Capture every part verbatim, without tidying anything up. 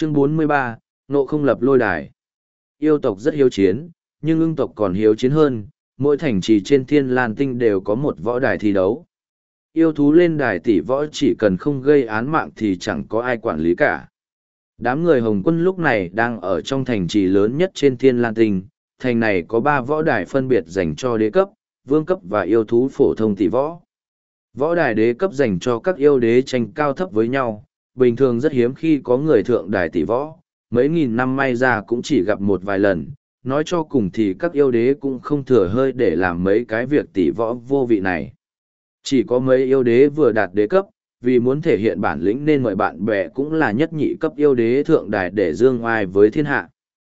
Chương bốn mươi ba, Nộ không lập lôi đài. Yêu tộc rất hiếu chiến, nhưng ưng tộc còn hiếu chiến hơn, mỗi thành trì trên Thiên Lan Tinh đều có một võ đài thi đấu. Yêu thú lên đài tỷ võ chỉ cần không gây án mạng thì chẳng có ai quản lý cả. Đám người Hồng Quân lúc này đang ở trong thành trì lớn nhất trên Thiên Lan Tinh, thành này có ba võ đài phân biệt dành cho đế cấp, vương cấp và yêu thú phổ thông tỷ võ. Võ đài đế cấp dành cho các yêu đế tranh cao thấp với nhau, bình thường rất hiếm khi có người thượng đài tỷ võ, mấy nghìn năm may ra cũng chỉ gặp một vài lần, nói cho cùng thì các yêu đế cũng không thừa hơi để làm mấy cái việc tỷ võ vô vị này. Chỉ có mấy yêu đế vừa đạt đế cấp, vì muốn thể hiện bản lĩnh nên mời bạn bè cũng là nhất nhị cấp yêu đế thượng đài để dương oai với thiên hạ.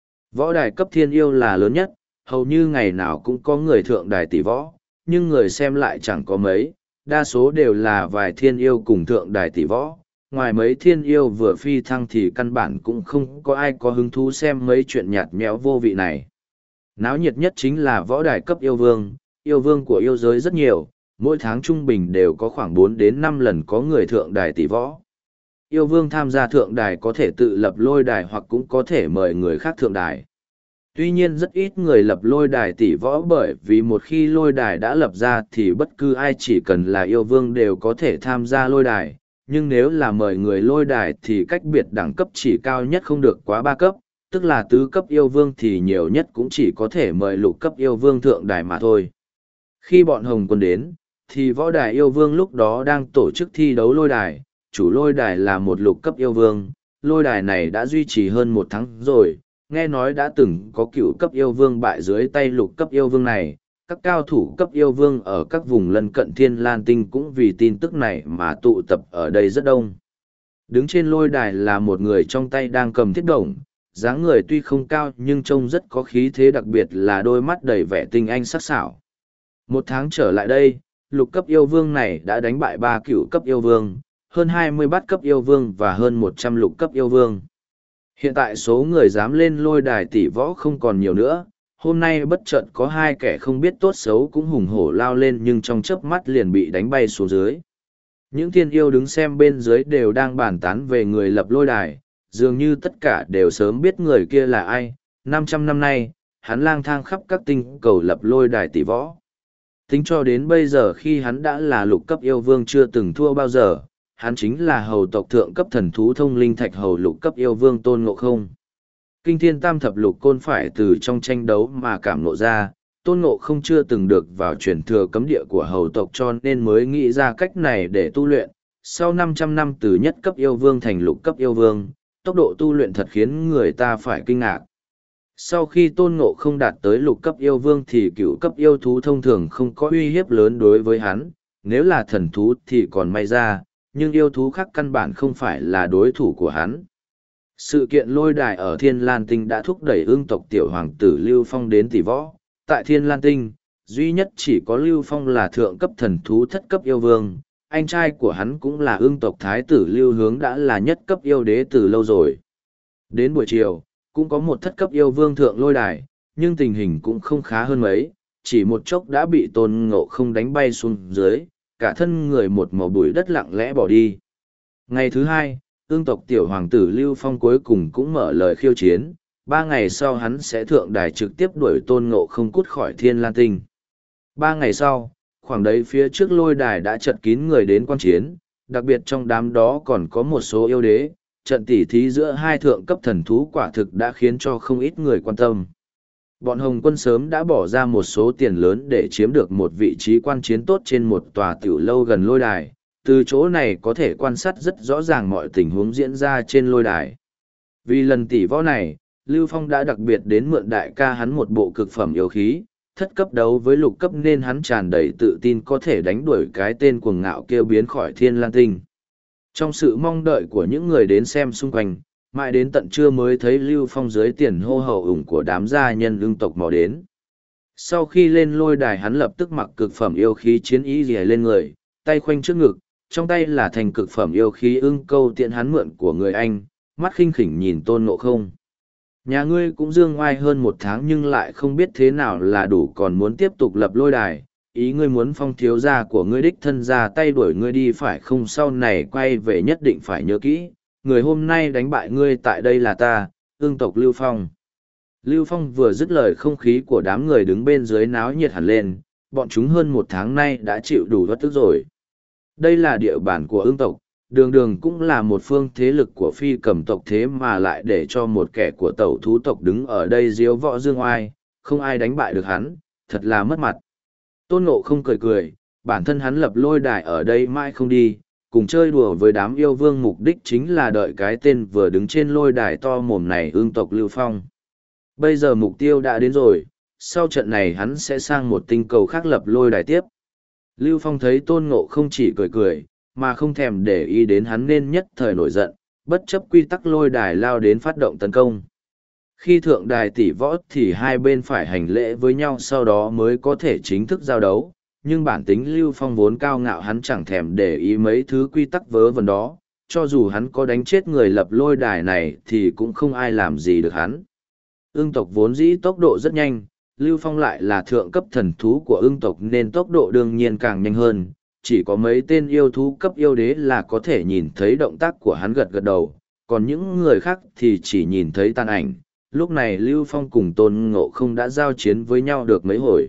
Võ đài cấp thiên yêu là lớn nhất, hầu như ngày nào cũng có người thượng đài tỷ võ, nhưng người xem lại chẳng có mấy, đa số đều là vài thiên yêu cùng thượng đài tỷ võ. Ngoài mấy thiên yêu vừa phi thăng thì căn bản cũng không có ai có hứng thú xem mấy chuyện nhạt nhẽo vô vị này. Náo nhiệt nhất chính là võ đài cấp yêu vương, yêu vương của yêu giới rất nhiều, mỗi tháng trung bình đều có khoảng bốn đến năm lần có người thượng đài tỷ võ. Yêu vương tham gia thượng đài có thể tự lập lôi đài hoặc cũng có thể mời người khác thượng đài. Tuy nhiên rất ít người lập lôi đài tỷ võ bởi vì một khi lôi đài đã lập ra thì bất cứ ai chỉ cần là yêu vương đều có thể tham gia lôi đài. Nhưng nếu là mời người lôi đài thì cách biệt đẳng cấp chỉ cao nhất không được quá ba cấp, tức là tứ cấp yêu vương thì nhiều nhất cũng chỉ có thể mời lục cấp yêu vương thượng đài mà thôi. Khi bọn Hồng Quân đến, thì võ đài yêu vương lúc đó đang tổ chức thi đấu lôi đài, chủ lôi đài là một lục cấp yêu vương, lôi đài này đã duy trì hơn một tháng rồi, nghe nói đã từng có cựu cấp yêu vương bại dưới tay lục cấp yêu vương này. Các cao thủ cấp yêu vương ở các vùng lân cận Thiên Lan Tinh cũng vì tin tức này mà tụ tập ở đây rất đông. Đứng trên lôi đài là một người trong tay đang cầm thiết đồng, dáng người tuy không cao nhưng trông rất có khí thế, đặc biệt là đôi mắt đầy vẻ tinh anh sắc sảo. Một tháng trở lại đây, lục cấp yêu vương này đã đánh bại ba cựu cấp yêu vương, hơn hai mươi bát cấp yêu vương và hơn một trăm lục cấp yêu vương. Hiện tại số người dám lên lôi đài tỷ võ không còn nhiều nữa. Hôm nay bất chợt có hai kẻ không biết tốt xấu cũng hùng hổ lao lên nhưng trong chớp mắt liền bị đánh bay xuống dưới. Những thiên yêu đứng xem bên dưới đều đang bàn tán về người lập lôi đài, dường như tất cả đều sớm biết người kia là ai. Năm trăm năm nay, hắn lang thang khắp các tinh cầu lập lôi đài tỷ võ. Tính cho đến bây giờ khi hắn đã là lục cấp yêu vương chưa từng thua bao giờ, hắn chính là hầu tộc thượng cấp thần thú thông linh thạch hầu lục cấp yêu vương Tôn Ngộ Không. Kinh thiên tam thập lục côn phải từ trong tranh đấu mà cảm ngộ ra, Tôn Ngộ Không chưa từng được vào truyền thừa cấm địa của hầu tộc cho nên mới nghĩ ra cách này để tu luyện. Sau năm trăm năm từ nhất cấp yêu vương thành lục cấp yêu vương, tốc độ tu luyện thật khiến người ta phải kinh ngạc. Sau khi Tôn Ngộ Không đạt tới lục cấp yêu vương thì cửu cấp yêu thú thông thường không có uy hiếp lớn đối với hắn, nếu là thần thú thì còn may ra, nhưng yêu thú khác căn bản không phải là đối thủ của hắn. Sự kiện lôi đài ở Thiên Lan Tinh đã thúc đẩy ương tộc tiểu hoàng tử Lưu Phong đến tỷ võ. Tại Thiên Lan Tinh, duy nhất chỉ có Lưu Phong là thượng cấp thần thú thất cấp yêu vương, anh trai của hắn cũng là ương tộc thái tử Lưu Hướng đã là nhất cấp yêu đế từ lâu rồi. Đến buổi chiều, cũng có một thất cấp yêu vương thượng lôi đài, nhưng tình hình cũng không khá hơn mấy, chỉ một chốc đã bị Tôn Ngộ Không đánh bay xuống dưới, cả thân người một màu bụi đất lặng lẽ bỏ đi. Ngày thứ hai, ương tộc tiểu hoàng tử Lưu Phong cuối cùng cũng mở lời khiêu chiến, ba ngày sau hắn sẽ thượng đài trực tiếp đuổi Tôn Ngộ Không cút khỏi Thiên Lan Tinh. Ba ngày sau, khoảng đấy phía trước lôi đài đã chật kín người đến quan chiến, đặc biệt trong đám đó còn có một số yêu đế, trận tỉ thí giữa hai thượng cấp thần thú quả thực đã khiến cho không ít người quan tâm. Bọn Hồng Quân sớm đã bỏ ra một số tiền lớn để chiếm được một vị trí quan chiến tốt trên một tòa tiểu lâu gần lôi đài, từ chỗ này có thể quan sát rất rõ ràng mọi tình huống diễn ra trên lôi đài. Vì lần tỷ võ này, Lưu Phong đã đặc biệt đến mượn đại ca hắn một bộ cực phẩm yêu khí, thất cấp đấu với lục cấp nên hắn tràn đầy tự tin có thể đánh đuổi cái tên cuồng ngạo kêu biến khỏi Thiên Lan Tinh. Trong sự mong đợi của những người đến xem xung quanh, mãi đến tận trưa mới thấy Lưu Phong dưới tiền hô hậu ủng của đám gia nhân ưng tộc mò đến. Sau khi lên lôi đài hắn lập tức mặc cực phẩm yêu khí chiến ý rìa lên người, tay khoanh trước ngực, trong tay là thành cực phẩm yêu khí ưng câu tiện hắn mượn của người anh, mắt khinh khỉnh nhìn Tôn Ngộ Không. Nhà ngươi cũng dương oai hơn một tháng nhưng lại không biết thế nào là đủ còn muốn tiếp tục lập lôi đài, ý ngươi muốn Phong thiếu gia của ngươi đích thân ra tay đuổi ngươi đi phải không, sau này quay về nhất định phải nhớ kỹ, người hôm nay đánh bại ngươi tại đây là ta, ương tộc Lưu Phong. Lưu Phong vừa dứt lời không khí của đám người đứng bên dưới náo nhiệt hẳn lên, bọn chúng hơn một tháng nay đã chịu đủ bất tức rồi. Đây là địa bàn của ương tộc, đường đường cũng là một phương thế lực của phi cầm tộc thế mà lại để cho một kẻ của tẩu thú tộc đứng ở đây diếu võ dương oai, không ai đánh bại được hắn, thật là mất mặt. Tôn Ngộ không cười cười, bản thân hắn lập lôi đài ở đây mãi không đi, cùng chơi đùa với đám yêu vương mục đích chính là đợi cái tên vừa đứng trên lôi đài to mồm này ương tộc Lưu Phong. Bây giờ mục tiêu đã đến rồi, sau trận này hắn sẽ sang một tinh cầu khác lập lôi đài tiếp. Lưu Phong thấy Tôn Ngộ không chỉ cười cười, mà không thèm để ý đến hắn nên nhất thời nổi giận, bất chấp quy tắc lôi đài lao đến phát động tấn công. Khi thượng đài tỷ võ thì hai bên phải hành lễ với nhau sau đó mới có thể chính thức giao đấu, nhưng bản tính Lưu Phong vốn cao ngạo hắn chẳng thèm để ý mấy thứ quy tắc vớ vẩn đó, cho dù hắn có đánh chết người lập lôi đài này thì cũng không ai làm gì được hắn. Ưng tộc vốn dĩ tốc độ rất nhanh, Lưu Phong lại là thượng cấp thần thú của ưng tộc nên tốc độ đương nhiên càng nhanh hơn, chỉ có mấy tên yêu thú cấp yêu đế là có thể nhìn thấy động tác của hắn gật gật đầu, còn những người khác thì chỉ nhìn thấy tàn ảnh. Lúc này Lưu Phong cùng Tôn Ngộ không đã giao chiến với nhau được mấy hồi.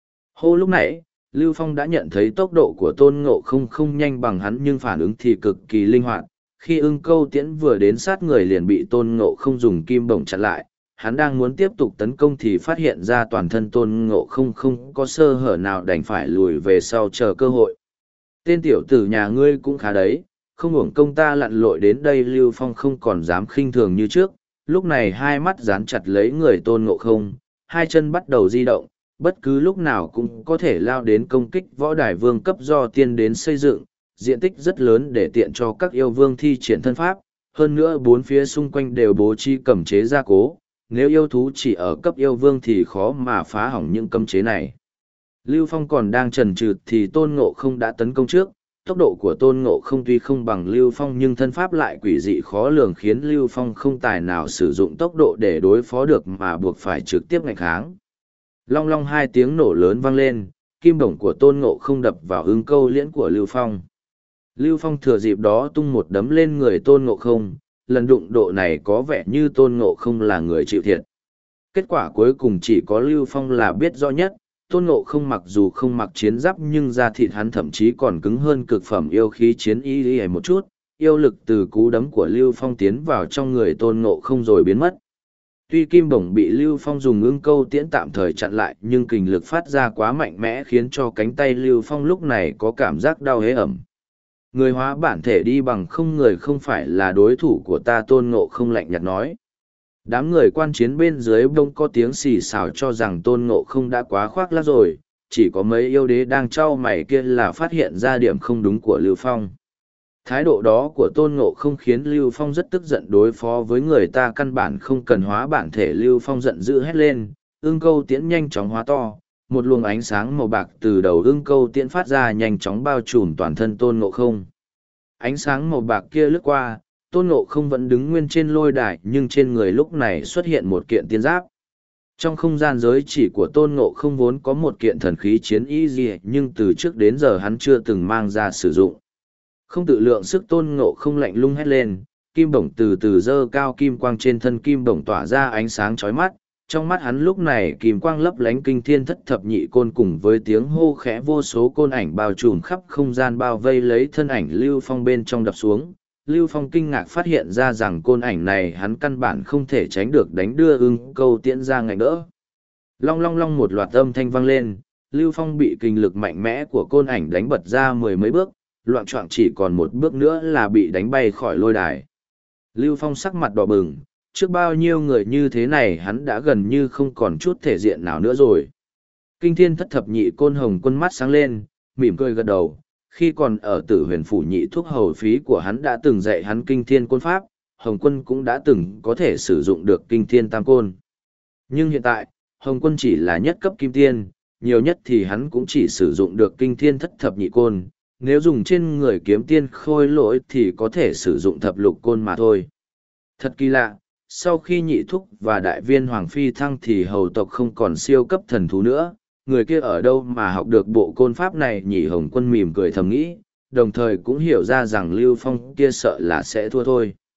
Hô lúc nãy, Lưu Phong đã nhận thấy tốc độ của Tôn Ngộ không không nhanh bằng hắn nhưng phản ứng thì cực kỳ linh hoạt. Khi ưng câu tiễn vừa đến sát người liền bị Tôn Ngộ không dùng kim bổng chặn lại, hắn đang muốn tiếp tục tấn công thì phát hiện ra toàn thân Tôn Ngộ không không có sơ hở nào đành phải lùi về sau chờ cơ hội. Tên tiểu tử nhà ngươi cũng khá đấy, không uổng công ta lặn lội đến đây. Lưu Phong không còn dám khinh thường như trước, lúc này hai mắt dán chặt lấy người Tôn Ngộ không, hai chân bắt đầu di động, bất cứ lúc nào cũng có thể lao đến công kích võ đài vương cấp do tiên đến xây dựng, diện tích rất lớn để tiện cho các yêu vương thi triển thân pháp, hơn nữa bốn phía xung quanh đều bố trí cấm chế gia cố, nếu yêu thú chỉ ở cấp yêu vương thì khó mà phá hỏng những cấm chế này. Lưu Phong còn đang chần chừ thì Tôn Ngộ không đã tấn công trước. Tốc độ của Tôn Ngộ không tuy không bằng Lưu Phong nhưng thân pháp lại quỷ dị khó lường khiến Lưu Phong không tài nào sử dụng tốc độ để đối phó được mà buộc phải trực tiếp nghênh kháng. Long long hai tiếng nổ lớn vang lên, kim bổng của Tôn Ngộ không đập vào ưng câu liễn của Lưu Phong. Lưu Phong thừa dịp đó tung một đấm lên người Tôn Ngộ không, lần đụng độ này có vẻ như Tôn Ngộ không là người chịu thiệt. Kết quả cuối cùng chỉ có Lưu Phong là biết rõ nhất. Tôn Ngộ không mặc dù không mặc chiến giáp nhưng da thịt hắn thậm chí còn cứng hơn cực phẩm yêu khí chiến y y một chút, yêu lực từ cú đấm của Lưu Phong tiến vào trong người Tôn Ngộ không rồi biến mất. Tuy kim bổng bị Lưu Phong dùng ưng câu tiễn tạm thời chặn lại nhưng kình lực phát ra quá mạnh mẽ khiến cho cánh tay Lưu Phong lúc này có cảm giác đau hế ẩm. Người hóa bản thể đi bằng không người không phải là đối thủ của ta, Tôn Ngộ không lạnh nhạt nói. Đám người quan chiến bên dưới bỗng có tiếng xì xào cho rằng Tôn Ngộ không đã quá khoác lác rồi, chỉ có mấy yêu đế đang trao mày kia là phát hiện ra điểm không đúng của Lưu Phong. Thái độ đó của Tôn Ngộ không khiến Lưu Phong rất tức giận, đối phó với người ta căn bản không cần hóa bản thể. Lưu Phong giận dữ hét lên, ưng câu tiễn nhanh chóng hóa to, một luồng ánh sáng màu bạc từ đầu ưng câu tiễn phát ra nhanh chóng bao trùm toàn thân Tôn Ngộ không. Ánh sáng màu bạc kia lướt qua, Tôn Ngộ không vẫn đứng nguyên trên lôi đài nhưng trên người lúc này xuất hiện một kiện tiên giáp. Trong không gian giới chỉ của Tôn Ngộ không vốn có một kiện thần khí chiến y gì nhưng từ trước đến giờ hắn chưa từng mang ra sử dụng. Không tự lượng sức Tôn Ngộ không lạnh lung hét lên, kim bổng từ từ dơ cao, kim quang trên thân kim bổng tỏa ra ánh sáng chói mắt. Trong mắt hắn lúc này kim quang lấp lánh kinh thiên thất thập nhị côn cùng với tiếng hô khẽ vô số côn ảnh bao trùm khắp không gian bao vây lấy thân ảnh Lưu Phong bên trong đập xuống. Lưu Phong kinh ngạc phát hiện ra rằng côn ảnh này hắn căn bản không thể tránh được đánh đưa ưng câu tiễn ra ngạnh đỡ. Long long long một loạt âm thanh vang lên, Lưu Phong bị kinh lực mạnh mẽ của côn ảnh đánh bật ra mười mấy bước, loạng choạng chỉ còn một bước nữa là bị đánh bay khỏi lôi đài. Lưu Phong sắc mặt đỏ bừng, trước bao nhiêu người như thế này hắn đã gần như không còn chút thể diện nào nữa rồi. Kinh thiên thất thập nhị côn hồng quân mắt sáng lên, mỉm cười gật đầu. Khi còn ở Tử Huyền phủ nhị thuốc hầu phí của hắn đã từng dạy hắn kinh thiên côn pháp, Hồng Quân cũng đã từng có thể sử dụng được kinh thiên tam côn. Nhưng hiện tại, Hồng Quân chỉ là nhất cấp kim tiên, nhiều nhất thì hắn cũng chỉ sử dụng được kinh thiên thất thập nhị côn, nếu dùng trên người kiếm tiên khôi lỗi thì có thể sử dụng thập lục côn mà thôi. Thật kỳ lạ, sau khi nhị thúc và đại viên Hoàng Phi thăng thì hầu tộc không còn siêu cấp thần thú nữa. Người kia ở đâu mà học được bộ côn pháp này nhỉ? Hồng Quân mỉm cười thầm nghĩ, đồng thời cũng hiểu ra rằng Lưu Phong kia sợ là sẽ thua thôi.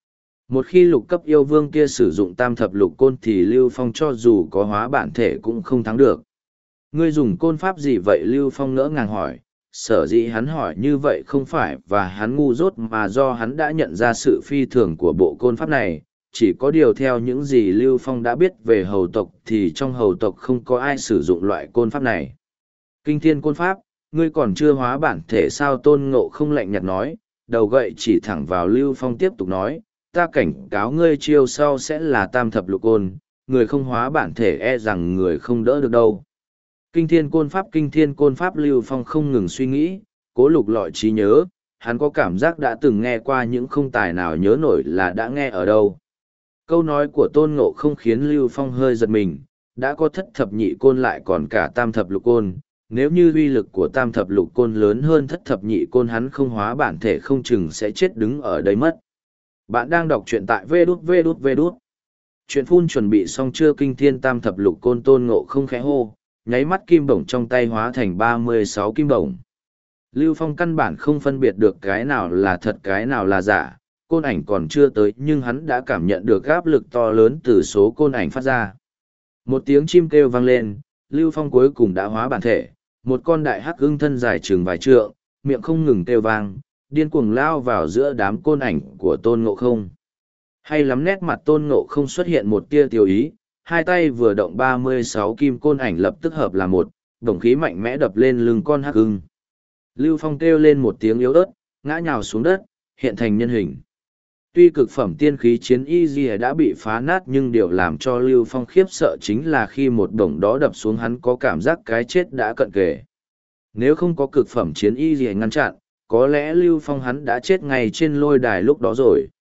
Một khi lục cấp yêu vương kia sử dụng tam thập lục côn thì Lưu Phong cho dù có hóa bản thể cũng không thắng được. Ngươi dùng côn pháp gì vậy? Lưu Phong ngỡ ngàng hỏi, sở dĩ hắn hỏi như vậy không phải và hắn ngu dốt mà do hắn đã nhận ra sự phi thường của bộ côn pháp này. Chỉ có điều theo những gì Lưu Phong đã biết về hầu tộc thì trong hầu tộc không có ai sử dụng loại côn pháp này. Kinh thiên côn pháp, ngươi còn chưa hóa bản thể sao? Tôn Ngộ không lạnh nhạt nói, đầu gậy chỉ thẳng vào Lưu Phong tiếp tục nói, ta cảnh cáo ngươi chiêu sau sẽ là tam thập lục côn, người không hóa bản thể e rằng người không đỡ được đâu. Kinh thiên côn pháp, kinh thiên côn pháp. Lưu Phong không ngừng suy nghĩ, cố lục lọi trí nhớ, hắn có cảm giác đã từng nghe qua những không tài nào nhớ nổi là đã nghe ở đâu. Câu nói của Tôn Ngộ không khiến Lưu Phong hơi giật mình, đã có thất thập nhị côn lại còn cả tam thập lục côn, nếu như uy lực của tam thập lục côn lớn hơn thất thập nhị côn hắn không hóa bản thể không chừng sẽ chết đứng ở đây mất. Bạn đang đọc truyện tại vê đút vê đút vê đút. Chuyện phun chuẩn bị xong chưa? Kinh thiên tam thập lục côn. Tôn Ngộ không khẽ hô, nháy mắt kim bổng trong tay hóa thành ba mươi sáu kim bổng. Lưu Phong căn bản không phân biệt được cái nào là thật cái nào là giả, côn ảnh còn chưa tới nhưng hắn đã cảm nhận được áp lực to lớn từ số côn ảnh phát ra. Một tiếng chim kêu vang lên, Lưu Phong cuối cùng đã hóa bản thể, một con đại hắc ưng thân dài chừng vài trượng, miệng không ngừng kêu vang, điên cuồng lao vào giữa đám côn ảnh của Tôn Ngộ không. Hay lắm, nét mặt Tôn Ngộ không xuất hiện một tia tiêu ý, hai tay vừa động ba mươi sáu kim côn ảnh lập tức hợp là một, đồng khí mạnh mẽ đập lên lưng con hắc ưng. Lưu Phong kêu lên một tiếng yếu ớt, ngã nhào xuống đất, hiện thành nhân hình. Tuy cực phẩm tiên khí chiến y gì đã bị phá nát nhưng điều làm cho Lưu Phong khiếp sợ chính là khi một đồng đó đập xuống hắn có cảm giác cái chết đã cận kề. Nếu không có cực phẩm chiến y gì ngăn chặn, có lẽ Lưu Phong hắn đã chết ngay trên lôi đài lúc đó rồi.